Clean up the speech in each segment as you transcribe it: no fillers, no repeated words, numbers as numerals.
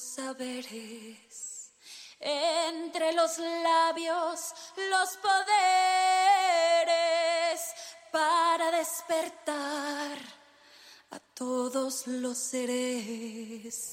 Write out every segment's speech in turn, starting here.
saberes, entre los labios, los poderes, para despertar a todos los seres.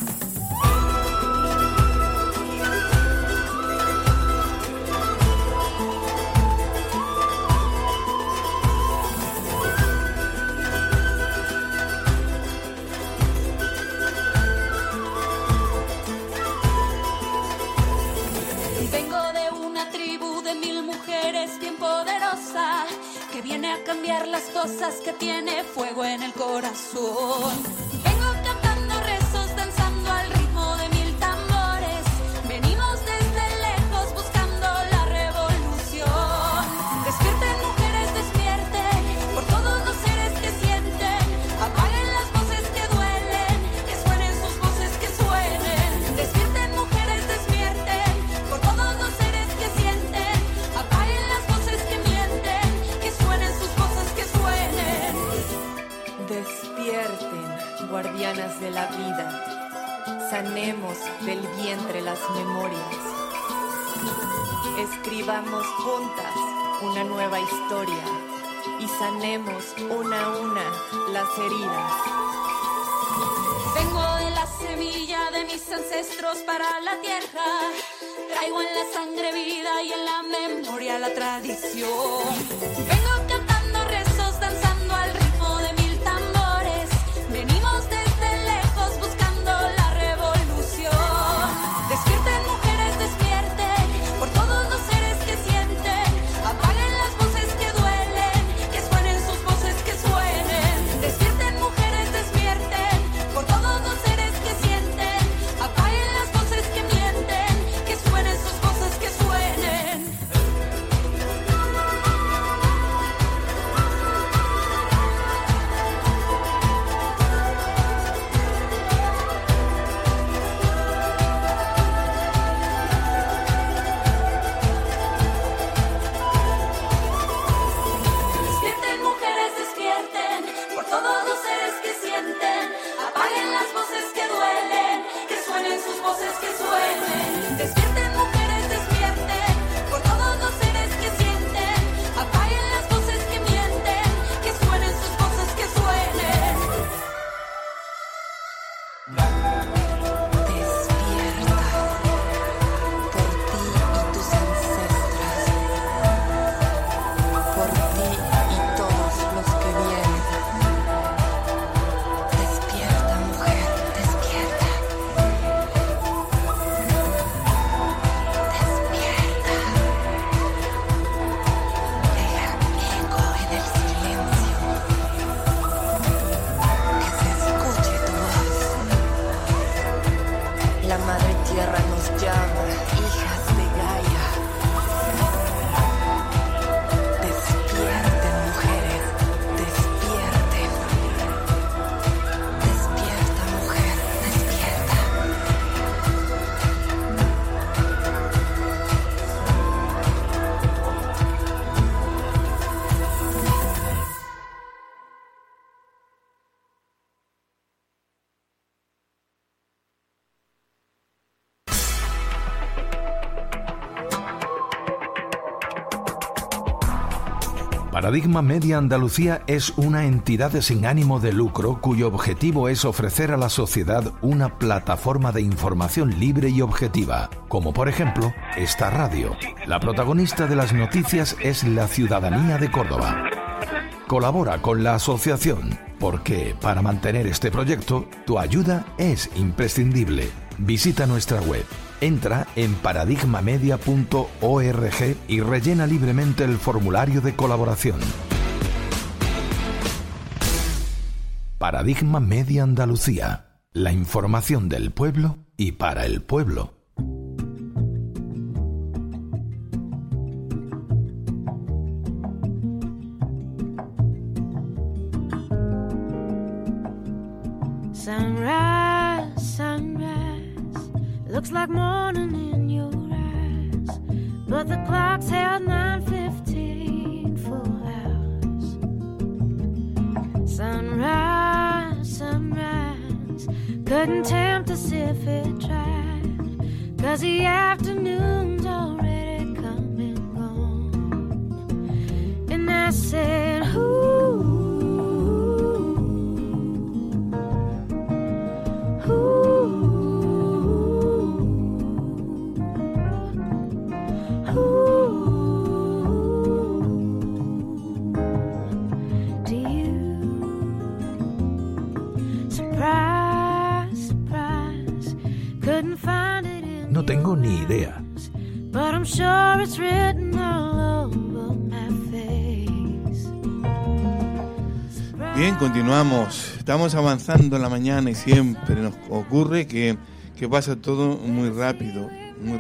Bien poderosa, que viene a cambiar las cosas, que tiene fuego en el corazón. Vengo cantando rezos, danzando al ritmo de 1000 tambores. Venimos desde lejos buscando la revolución. Despierten mujeres, despierten por todos los seres que sienten. Apaguen las voces que duelen, que suenen sus voces, que suenen. Despierten mujeres, despierten por todos los seres que sienten. Apaguen las voces que mienten, que suenen sus voces, que suenen. Despierten, guardianas de la vida. Sanemos del vientre las memorias. Escribamos juntas una nueva historia y sanemos una a una las heridas. Vengo de la semilla de mis ancestros para la tierra. Traigo en la sangre vida y en la memoria la tradición. Vengo cantando rezos, danzando al ritmo de 1000 tambores. Venimos desde lejos buscando la revolución. Despierten mujeres, despierten por todos los seres que sienten. Apaguen las voces que duelen, que suenen sus voces, que suenen. Despierten mujeres, despierten por todos los seres que sienten. Apaguen las voces que mienten, que suenen sus voces, que suenen. Despierten mujeres, despierten por todos los seres que sienten. Apaguen las voces que duelen, que suenen sus voces, que suenen. Despierten mujeres, despierten por todos los seres que sienten. Apaguen las voces que mienten, que suenen sus voces, que suenen. Despierta por ti y tus ancestras, por ti y todos los que vienen. Despierta, mujer, despierta. Despierta. Deja eco en el silencio. Que se escuche tu voz. La madre tierra nos llama, hijas de Gaia. Despierten, mujeres, despierten. Despierta, mujer, despierta. Paradigma Media Andalucía es una entidad sin ánimo de lucro cuyo objetivo es ofrecer a la sociedad una plataforma de información libre y objetiva, como por ejemplo esta radio. La protagonista de las noticias es la ciudadanía de Córdoba. Colabora con la asociación porque para mantener este proyecto tu ayuda es imprescindible. Visita nuestra web. Entra en paradigmamedia.org y rellena libremente el formulario de colaboración. Paradigma Media Andalucía. La información del pueblo y para el pueblo. Sunrise, sunrise, looks like morning in your eyes, but the clock's held 9:15 full hours. Sunrise, sunrise, couldn't tempt us if it tried, 'cause the afternoon's already come and gone. And I said, ooh, ooh, ooh. Do you? Surprise, surprise, couldn't find it in No tengo ni idea. but I'm sure it's written all over my face. Bien, continuamos. Estamos avanzando en la mañana y siempre nos ocurre que pasa todo muy rápido.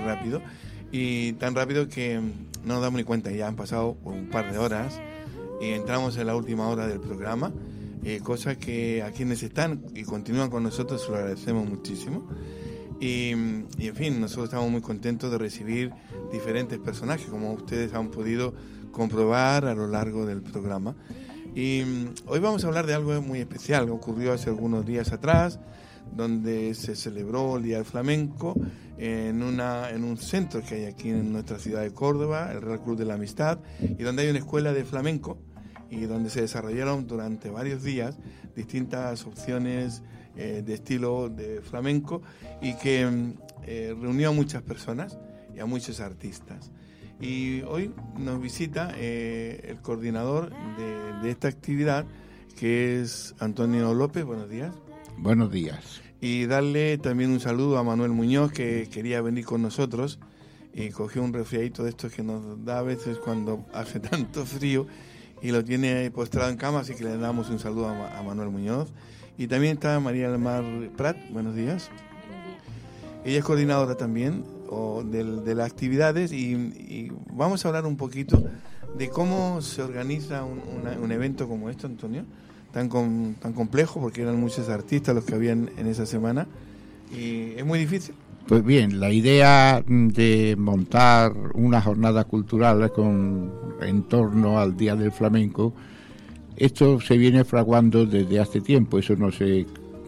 Y tan rápido que no nos damos ni cuenta. Ya han pasado un par de horas y entramos en la última hora del programa. Cosa que a quienes están y continúan con nosotros se lo agradecemos muchísimo. Y en fin, nosotros estamos muy contentos de recibir diferentes personajes, como ustedes han podido comprobar a lo largo del programa. Y hoy vamos a hablar de algo muy especial que ocurrió hace algunos días atrás, donde se celebró el Día del Flamenco en un centro que hay aquí en nuestra ciudad de Córdoba, el Real Club de la Amistad, y donde hay una escuela de flamenco y donde se desarrollaron durante varios días distintas opciones de estilo de flamenco y que reunió a muchas personas y a muchos artistas. Y hoy nos visita el coordinador de esta actividad, que es Antonio López. Buenos días. Buenos días. Y darle también un saludo a Manuel Muñoz, que quería venir con nosotros y cogió un resfriadito de estos que nos da a veces cuando hace tanto frío y lo tiene postrado en cama, así que le damos un saludo a Manuel Muñoz. Y también está María del Mar Prat. Buenos días. Ella es coordinadora también de las actividades y vamos a hablar un poquito de cómo se organiza un evento como esto, Antonio, tan complejo, porque eran muchos artistas los que habían en esa semana y es muy difícil. Pues bien, la idea de montar unas jornadas culturales en torno al Día del Flamenco, esto se viene fraguando desde hace tiempo, eso no se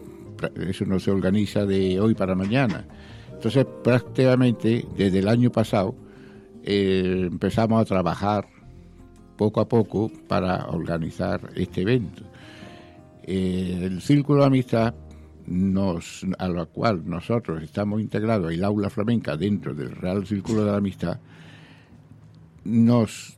organiza de hoy para mañana. Entonces, prácticamente desde el año pasado empezamos a trabajar poco a poco para organizar este evento. El Círculo de Amistad, a la cual nosotros estamos integrados, el aula flamenca dentro del Real Círculo de la Amistad, nos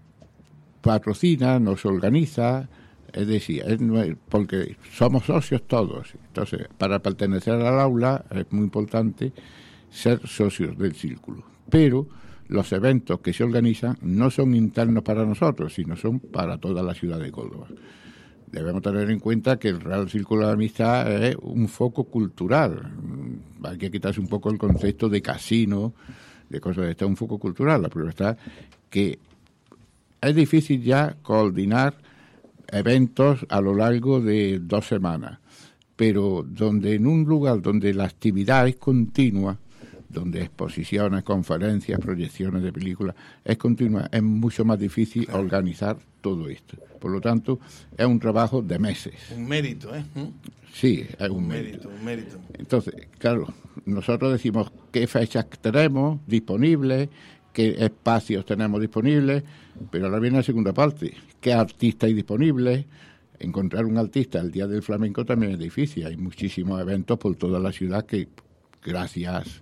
patrocina, nos organiza, es decir, porque somos socios todos. Entonces, para pertenecer al aula es muy importante ser socios del círculo. Pero los eventos que se organizan no son internos para nosotros, sino son para toda la ciudad de Córdoba. Debemos tener en cuenta que el Real Círculo de Amistad es un foco cultural. Hay que quitarse un poco el concepto de casino, de cosas de esto, es un foco cultural. La prueba está que es difícil ya coordinar eventos a lo largo de 2 semanas, pero en un lugar donde la actividad es continua, donde exposiciones, conferencias, proyecciones de películas es continua, es mucho más difícil organizar todo esto. Por lo tanto, es un trabajo de meses. Un mérito, ¿eh? Sí, es un mérito. Un mérito. Entonces, claro, nosotros decimos qué fechas tenemos disponibles, qué espacios tenemos disponibles, pero ahora viene la segunda parte, qué artistas hay disponibles. Encontrar un artista el Día del Flamenco también es difícil, hay muchísimos eventos por toda la ciudad que, gracias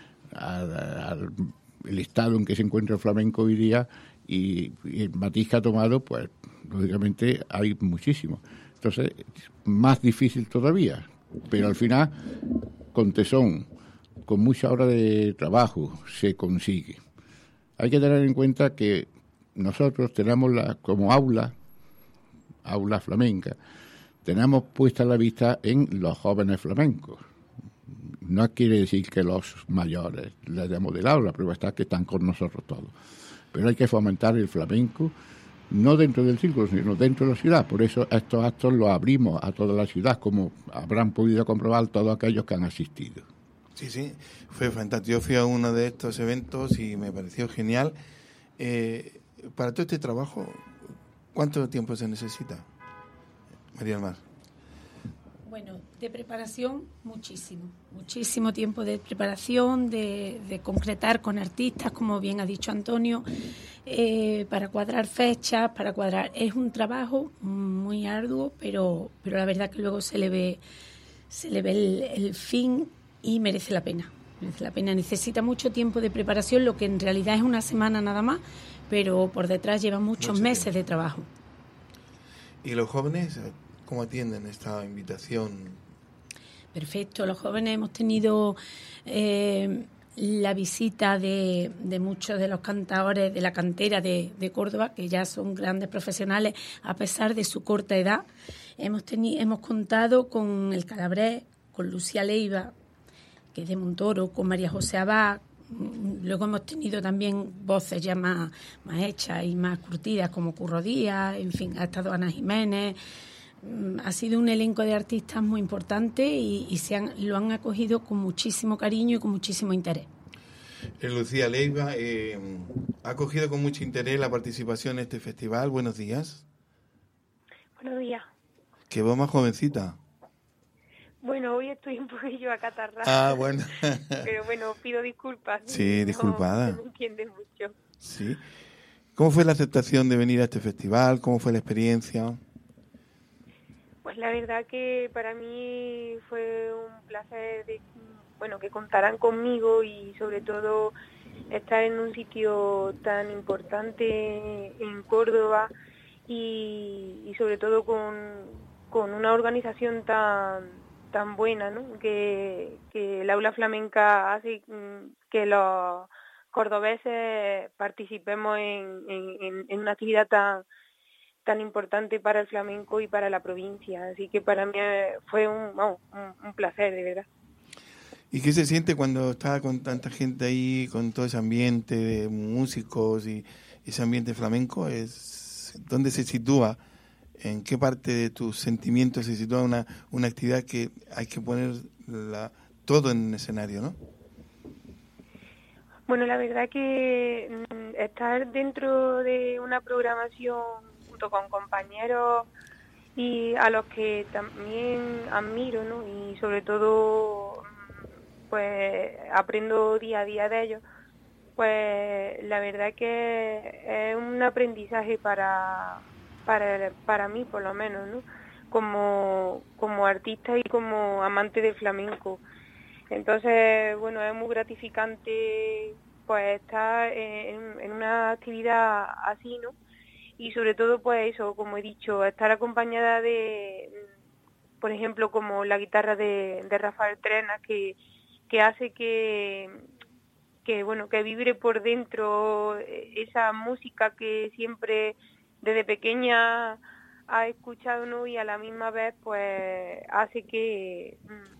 al estado en que se encuentra el flamenco hoy día y el matiz que ha tomado, pues lógicamente hay muchísimo. Entonces, más difícil todavía, pero al final, con tesón, con mucha hora de trabajo, se consigue. Hay que tener en cuenta que nosotros tenemos como aula flamenca, tenemos puesta la vista en los jóvenes flamencos. No quiere decir que los mayores les demos de lado, la prueba está que están con nosotros todos. Pero hay que fomentar el flamenco, no dentro del círculo, sino dentro de la ciudad. Por eso estos actos los abrimos a toda la ciudad, como habrán podido comprobar todos aquellos que han asistido. Sí, fue fantástico. Yo fui a uno de estos eventos y me pareció genial. Para todo este trabajo, ¿cuánto tiempo se necesita, María del Mar? Bueno, de preparación muchísimo tiempo de preparación, de concretar con artistas, como bien ha dicho Antonio, para cuadrar fechas, es un trabajo muy arduo, pero la verdad que luego se le ve el fin y merece la pena. Necesita mucho tiempo de preparación, lo que en realidad es una semana nada más, pero por detrás lleva muchos meses de trabajo. ¿Y los jóvenes cómo atienden esta invitación? Perfecto, los jóvenes hemos tenido la visita de muchos de los cantadores de la cantera de Córdoba, que ya son grandes profesionales a pesar de su corta edad. Hemos contado con el Calabrés, con Lucía Leiva, que es de Montoro, con María José Abad. Luego hemos tenido también voces ya más hechas y más curtidas, como Curro Díaz, en fin, ha estado Ana Jiménez. Ha sido un elenco de artistas muy importante y lo han acogido con muchísimo cariño y con muchísimo interés. Lucía Leiva ha acogido con mucho interés la participación en este festival. Buenos días. Buenos días. ¿Qué voz más jovencita? Bueno, hoy estoy un poquillo acatarrada. Ah, bueno. Pero bueno, pido disculpas. Sí, disculpada. No me entienden mucho. Sí. ¿Cómo fue la aceptación de venir a este festival? ¿Cómo fue la experiencia? Pues la verdad que para mí fue un placer que contaran conmigo y sobre todo estar en un sitio tan importante en Córdoba y sobre todo con una organización tan buena, ¿no? Que el Aula Flamenca hace que los cordobeses participemos en una actividad tan importante para el flamenco y para la provincia. Así que para mí fue un placer, de verdad. ¿Y qué se siente cuando está con tanta gente ahí, con todo ese ambiente de músicos y ese ambiente flamenco? ¿Dónde se sitúa? ¿En qué parte de tus sentimientos se sitúa una actividad que hay que poner todo en el escenario, ¿no? Bueno, la verdad que estar dentro de una programación junto con compañeros y a los que también admiro, ¿no? Y sobre todo pues aprendo día a día de ellos, pues la verdad que es un aprendizaje para mí, por lo menos, ¿no? Como artista y como amante del flamenco. Entonces, bueno, es muy gratificante pues estar en una actividad así, ¿no? Y sobre todo, pues eso, como he dicho, estar acompañada de, por ejemplo, como la guitarra de Rafael Trenas, que hace que vibre por dentro esa música que siempre desde pequeña ha escuchado, ¿no? Y a la misma vez pues hace que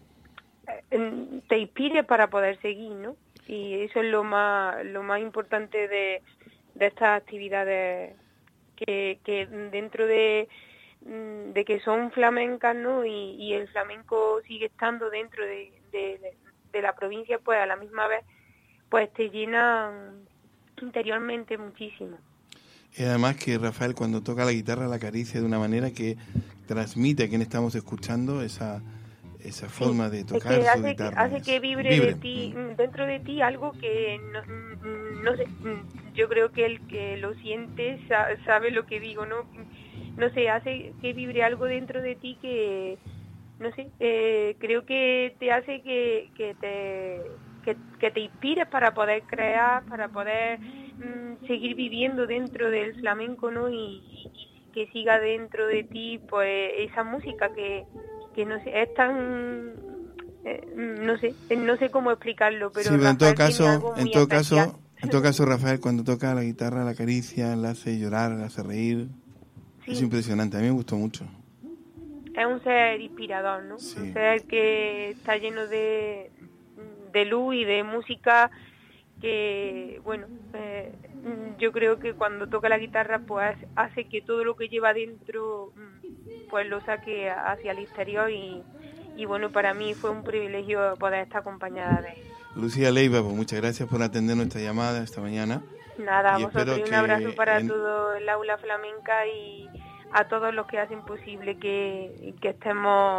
te inspire para poder seguir, ¿no? Y eso es lo más importante de estas actividades que dentro de que son flamencas, ¿no? Y el flamenco sigue estando dentro de la provincia, pues a la misma vez pues te llenan interiormente muchísimo. Y además que Rafael, cuando toca la guitarra, la acaricia de una manera que transmite a quien estamos escuchando esa forma de tocar su guitarra. Hace que vibre de ti, dentro de ti, algo que no sé, yo creo que el que lo siente sabe lo que digo, ¿no? No sé, hace que vibre algo dentro de ti que, no sé, creo que te hace que te inspires para poder crear, para poder seguir viviendo dentro del flamenco, ¿no? Y que siga dentro de ti pues esa música que no sé, es tan no sé cómo explicarlo, pero sí, pero en todo caso Rafael, cuando toca la guitarra, la acaricia, la hace llorar, la hace reír. Sí. Es impresionante, a mí me gustó mucho. Es un ser inspirador, ¿no? Sí. Un ser que está lleno de luz y de música que, bueno, yo creo que cuando toca la guitarra pues hace que todo lo que lleva dentro pues lo saque hacia el exterior y bueno, para mí fue un privilegio poder estar acompañada de él. Lucía Leiva, pues muchas gracias por atender nuestra llamada esta mañana. Nada, a vosotros, y un abrazo para todo el Aula Flamenca y a todos los que hacen posible que estemos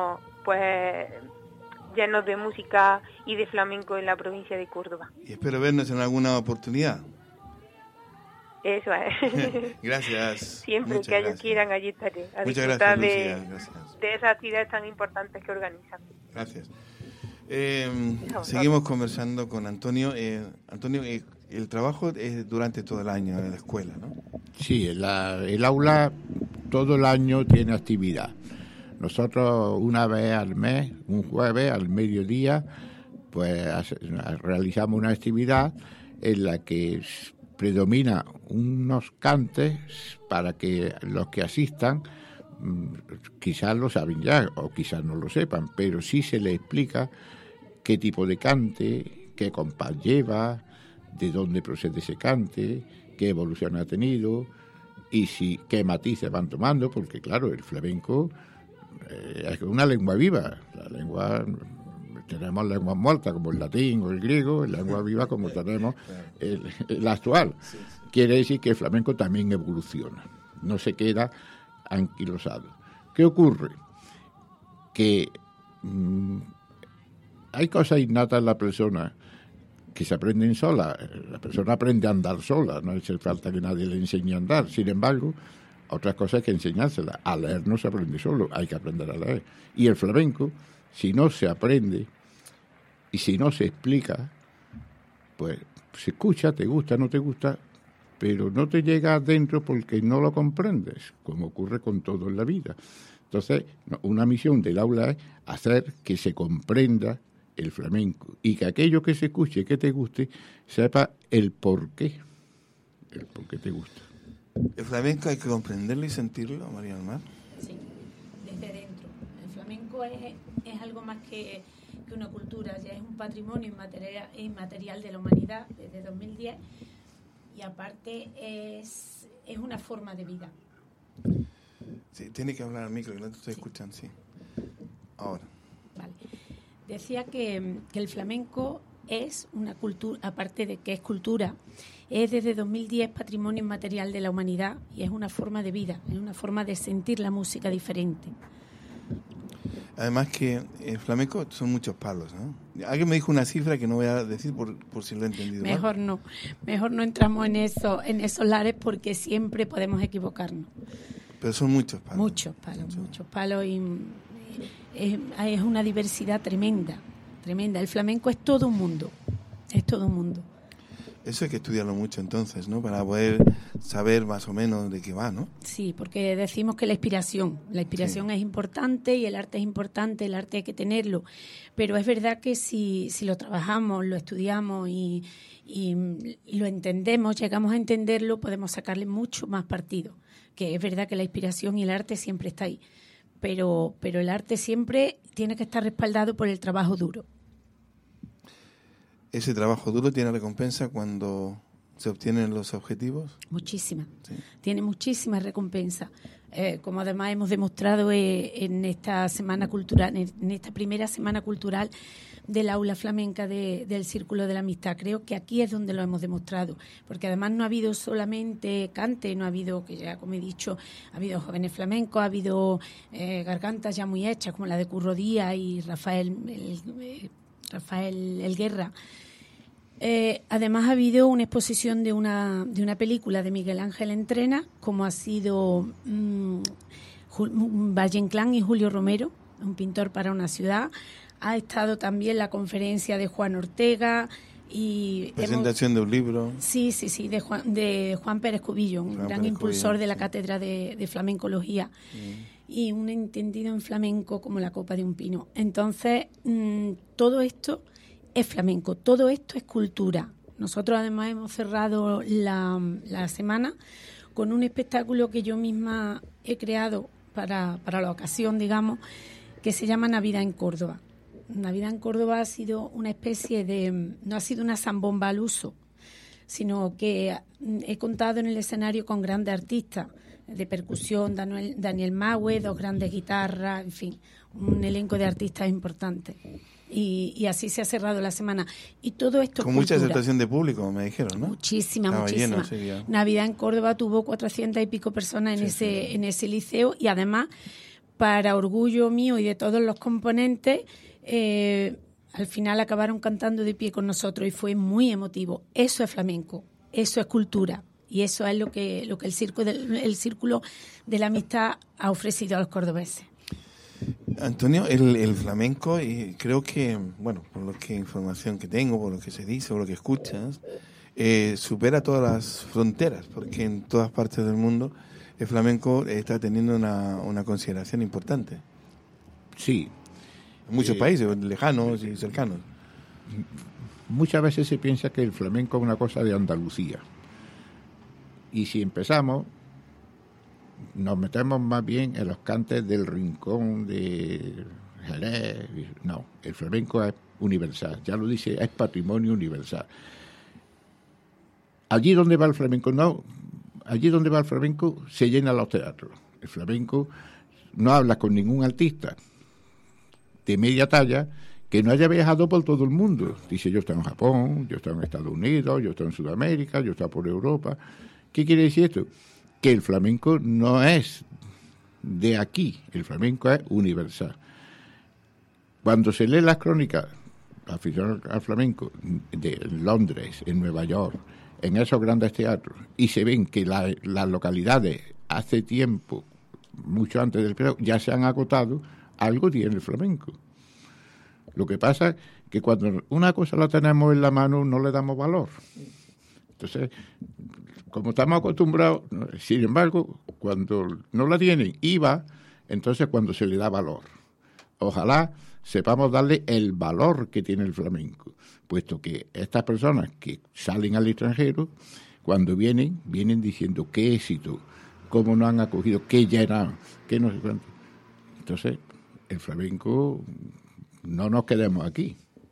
pues llenos de música y de flamenco en la provincia de Córdoba. Y espero vernos en alguna oportunidad. Eso es. Gracias. Siempre Muchas que ellos gracias. quieran, allí estaré. A Muchas disfrutar gracias, Lucía. Gracias. de esas actividades tan importantes que organizan. Gracias. Seguimos conversando con Antonio. Antonio, el trabajo es durante todo el año en la escuela, ¿no? Sí, el aula todo el año tiene actividad. Nosotros una vez al mes, un jueves al mediodía, pues realizamos una actividad en la que predomina unos cantes para que los que asistan quizás lo saben ya o quizás no lo sepan, pero sí se les explica qué tipo de cante, qué compás lleva, de dónde procede ese cante, qué evolución ha tenido y qué matices van tomando, porque claro, el flamenco es una lengua viva. La lengua, tenemos lenguas muertas como el latín o el griego, y lengua viva como tenemos el actual. Quiere decir que el flamenco también evoluciona, no se queda anquilosado. ¿Qué ocurre? Que hay cosas innatas en la persona que se aprenden solas. La persona aprende a andar sola, no hace falta que nadie le enseñe a andar. Sin embargo, otras cosas hay que enseñárselas. A leer no se aprende solo, hay que aprender a leer. Y el flamenco, si no se aprende y si no se explica, pues se escucha, te gusta, no te gusta, pero no te llega adentro porque no lo comprendes, como ocurre con todo en la vida. Entonces, una misión del aula es hacer que se comprenda el flamenco y que aquello que se escuche, que te guste, sepa el por qué te gusta. ¿El flamenco hay que comprenderlo y sentirlo, María del Mar? Sí, desde dentro. El flamenco es algo más que una cultura, ya es un patrimonio inmaterial de la humanidad desde 2010 y aparte es una forma de vida. Sí, tiene que hablar al micro, que no te estoy escuchando, sí. Ahora. Vale. Decía que el flamenco es una cultura, aparte de que es cultura, es desde 2010 patrimonio inmaterial de la humanidad y es una forma de vida, es una forma de sentir la música diferente. Además que el flamenco son muchos palos, ¿no? Alguien me dijo una cifra que no voy a decir por si lo he entendido mejor mal. Mejor no entramos en esos lares porque siempre podemos equivocarnos. Pero son muchos palos. Muchos palos y es una diversidad tremenda. El flamenco es todo un mundo, Eso hay que estudiarlo mucho entonces, ¿no? Para poder saber más o menos de qué va, ¿no? Sí, porque decimos que la inspiración sí. Es importante y el arte es importante, el arte hay que tenerlo, pero es verdad que si lo trabajamos, lo estudiamos y lo entendemos, llegamos a entenderlo, podemos sacarle mucho más partido, que es verdad que la inspiración y el arte siempre está ahí, pero el arte siempre tiene que estar respaldado por el trabajo duro. ¿Ese trabajo duro tiene recompensa cuando se obtienen los objetivos? Muchísima. Sí. Tiene muchísima recompensa. Como además hemos demostrado en esta semana cultural, en esta primera semana cultural del aula flamenca del Círculo de la Amistad. Creo que aquí es donde lo hemos demostrado, porque además no ha habido solamente cante, no ha habido, que ya como he dicho, ha habido jóvenes flamencos, ha habido gargantas ya muy hechas, como la de Curro Díaz y Rafael El Guerra. Además ha habido una exposición de una película de Miguel Ángel Entrena, como ha sido Valle Inclán y Julio Romero, un pintor para una ciudad. Ha estado también la conferencia de Juan Ortega y presentación de un libro. Sí, de Juan Pérez Cubillo, un gran impulsor de la cátedra de flamencología. Y un entendido en flamenco como la copa de un pino. Entonces, todo esto es flamenco, todo esto es cultura. Nosotros además hemos cerrado la semana con un espectáculo que yo misma he creado para la ocasión, digamos, que se llama Navidad en Córdoba. Navidad en Córdoba ha sido una especie no ha sido una zambomba al uso, sino que he contado en el escenario con grandes artistas de percusión, Daniel Maue, 2 grandes guitarras, en fin, un elenco de artistas importantes. Y así se ha cerrado la semana. Y todo esto con mucha aceptación de público, me dijeron, ¿no? Muchísima. Lleno, sí, Navidad en Córdoba tuvo 400 y pico personas en ese liceo y además para orgullo mío y de todos los componentes, al final acabaron cantando de pie con nosotros y fue muy emotivo. Eso es flamenco, eso es cultura y eso es lo que el Círculo de la Amistad ha ofrecido a los cordobeses. Antonio, el flamenco, y creo que, bueno, por lo que información que tengo, por lo que se dice, por lo que escuchas, supera todas las fronteras, porque en todas partes del mundo el flamenco está teniendo una consideración importante. Sí. En muchos países, lejanos y cercanos. Muchas veces se piensa que el flamenco es una cosa de Andalucía. Y si empezamos, nos metemos más bien en los cantes del Rincón, de Jerez. No, el flamenco es universal, ya lo dice, es patrimonio universal. Allí donde va el flamenco, allí donde va el flamenco se llenan los teatros. El flamenco no habla con ningún artista de media talla que no haya viajado por todo el mundo. Dice, yo estoy en Japón, yo estoy en Estados Unidos, yo estoy en Sudamérica, yo estoy por Europa. ¿Qué quiere decir esto? Que el flamenco no es de aquí, el flamenco es universal. Cuando se lee las crónicas aficionados al flamenco de Londres, en Nueva York, en esos grandes teatros, y se ven que las localidades hace tiempo, mucho antes del periodo, ya se han agotado, algo tiene el flamenco. Lo que pasa es que cuando una cosa la tenemos en la mano no le damos valor. Entonces, como estamos acostumbrados, sin embargo, cuando no la tienen y va, entonces cuando se le da valor. Ojalá sepamos darle el valor que tiene el flamenco, puesto que estas personas que salen al extranjero, cuando vienen diciendo qué éxito, cómo nos han acogido, qué llenan, qué no sé cuánto. Entonces, el flamenco, no nos quedemos aquí.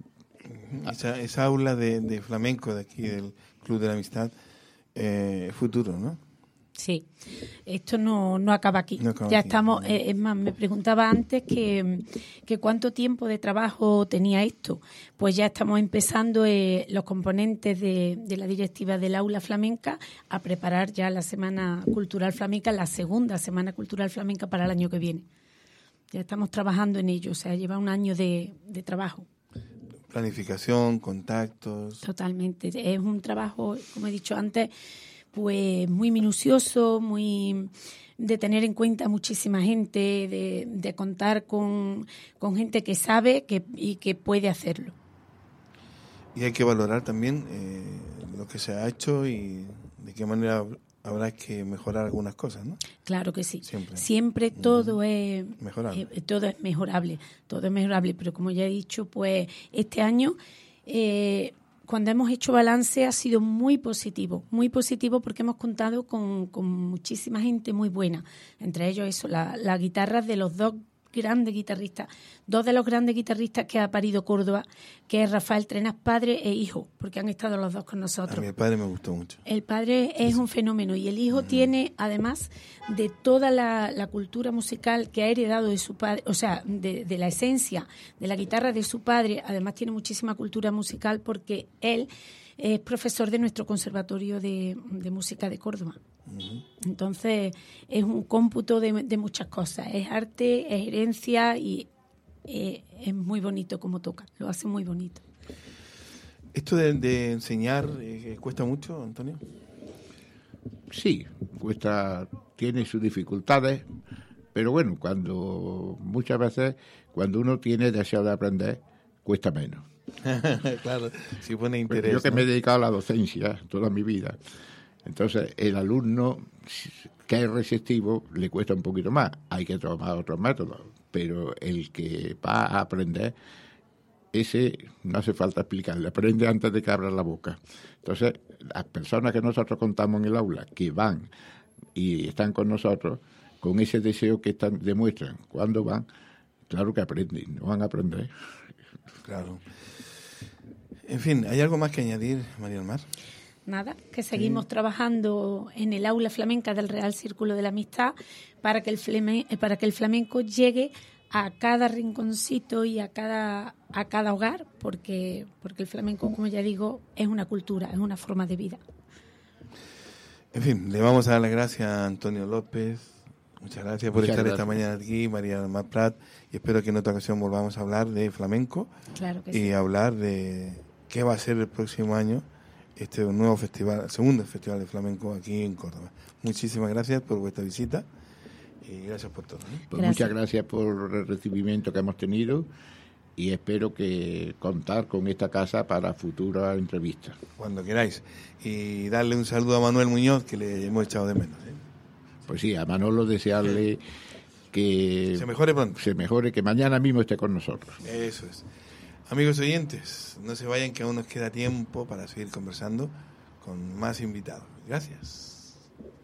Esa aula de flamenco de aquí, del Club de la Amistad, futuro, ¿no? Sí, esto no acaba aquí. No acaba ya aquí. Estamos, es más, me preguntaba antes que cuánto tiempo de trabajo tenía esto. Pues ya estamos empezando los componentes de la directiva del aula flamenca a preparar ya la Semana Cultural Flamenca, la segunda Semana Cultural Flamenca para el año que viene. Ya estamos trabajando en ello, o sea, lleva un año de trabajo. Planificación, contactos. Totalmente. Es un trabajo, como he dicho antes, pues muy minucioso, muy de tener en cuenta muchísima gente, de contar con gente que sabe y que puede hacerlo. Y hay que valorar también lo que se ha hecho y de qué manera habrá que mejorar algunas cosas, ¿no? Claro que sí. Siempre todo es mejorable. Todo es mejorable, pero como ya he dicho, pues este año cuando hemos hecho balance ha sido muy positivo porque hemos contado con muchísima gente muy buena, entre ellos eso, las guitarras de los dos de los grandes guitarristas que ha parido Córdoba, que es Rafael Trenas, padre e hijo, porque han estado los dos con nosotros. A mí el padre me gustó mucho. El padre es un fenómeno y el hijo tiene, además de toda la cultura musical que ha heredado de su padre, o sea, de la esencia de la guitarra de su padre, además tiene muchísima cultura musical porque él es profesor de nuestro Conservatorio de Música de Córdoba. Entonces es un cómputo de muchas cosas, es arte, es herencia y es muy bonito como toca, lo hace muy bonito. ¿Esto de enseñar cuesta mucho, Antonio? Sí, tiene sus dificultades, pero bueno, muchas veces cuando uno tiene deseo de aprender, cuesta menos. Claro, si pone interés. Yo que ¿no? me he dedicado a la docencia toda mi vida, entonces el alumno que es receptivo le cuesta un poquito más, hay que tomar otros métodos, pero el que va a aprender, ese no hace falta explicarle, aprende antes de que abra la boca. Entonces, las personas que nosotros contamos en el aula, que van y están con nosotros, con ese deseo que demuestran cuando van, claro que aprenden, no van a aprender. Claro. En fin, ¿hay algo más que añadir, María del Mar? Nada, que seguimos trabajando en el aula flamenca del Real Círculo de la Amistad para que el flamenco llegue a cada rinconcito y a cada hogar, porque el flamenco, como ya digo, es una cultura, es una forma de vida. En fin, le vamos a dar las gracias a Antonio López, Muchas gracias por estar esta mañana aquí, María del Mar Prat, y espero que en otra ocasión volvamos a hablar de flamenco. Claro que y sí. hablar de qué va a ser el próximo año este nuevo festival, el segundo festival de flamenco aquí en Córdoba. Muchísimas gracias por vuestra visita y gracias por todo. Pues muchas gracias por el recibimiento que hemos tenido y espero que contar con esta casa para futuras entrevistas. Cuando queráis. Y darle un saludo a Manuel Muñoz, que le hemos echado de menos. Pues sí, a Manolo desearle que se mejore pronto. Se mejore, que mañana mismo esté con nosotros. Eso es. Amigos oyentes, no se vayan, que aún nos queda tiempo para seguir conversando con más invitados. Gracias.